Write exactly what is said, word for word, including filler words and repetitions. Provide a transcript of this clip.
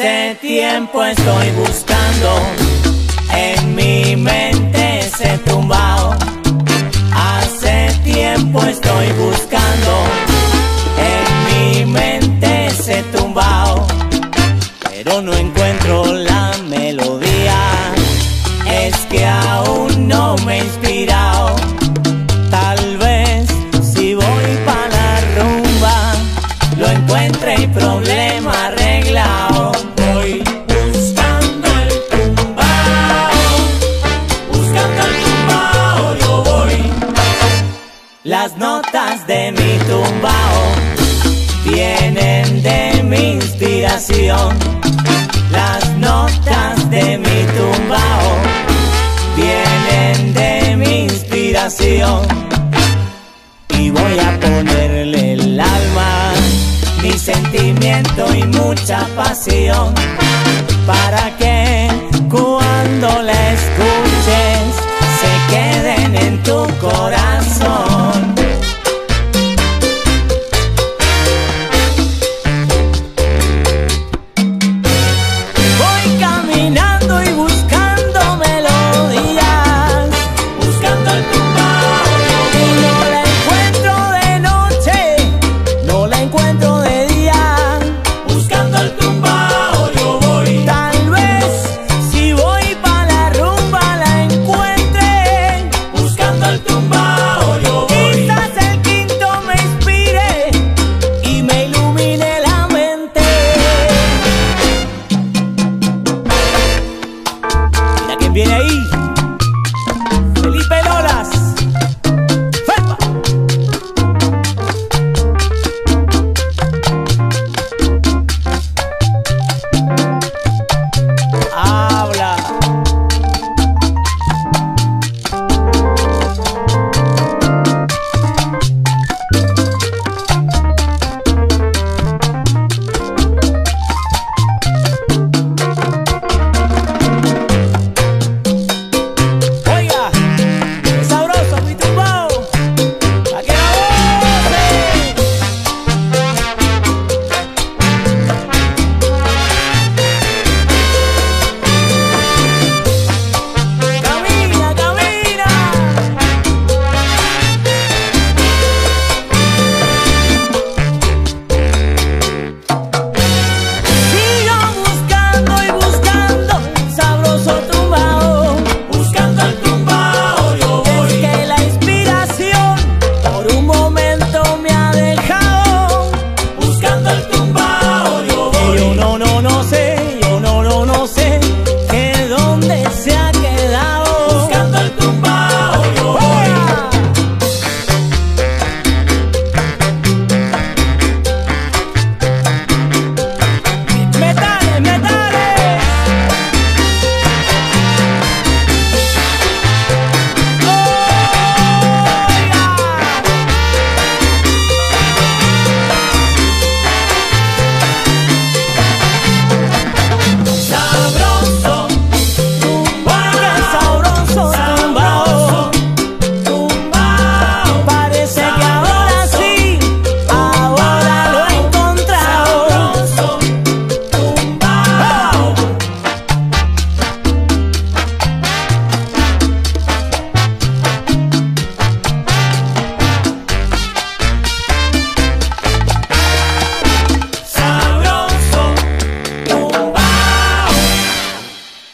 Hace tiempo estoy buscando, en mi mente ese tumbao. Hace tiempo estoy buscando, en mi mente ese tumbao, pero no encuentro la melodía. Es que aún no me he inspirado. Tal vez si voy pa' la rumba lo encuentre y problema arreglado. Voy buscando el tumbao, buscando el tumbao yo voy. Las notas de mi tumbao vienen de mi inspiración. Las notas de mi tumbao vienen de mi inspiración. Y voy a ponerle el alma, mi sentimiento y mucha pasión, para que cuando la escuches se queden en tu corazón.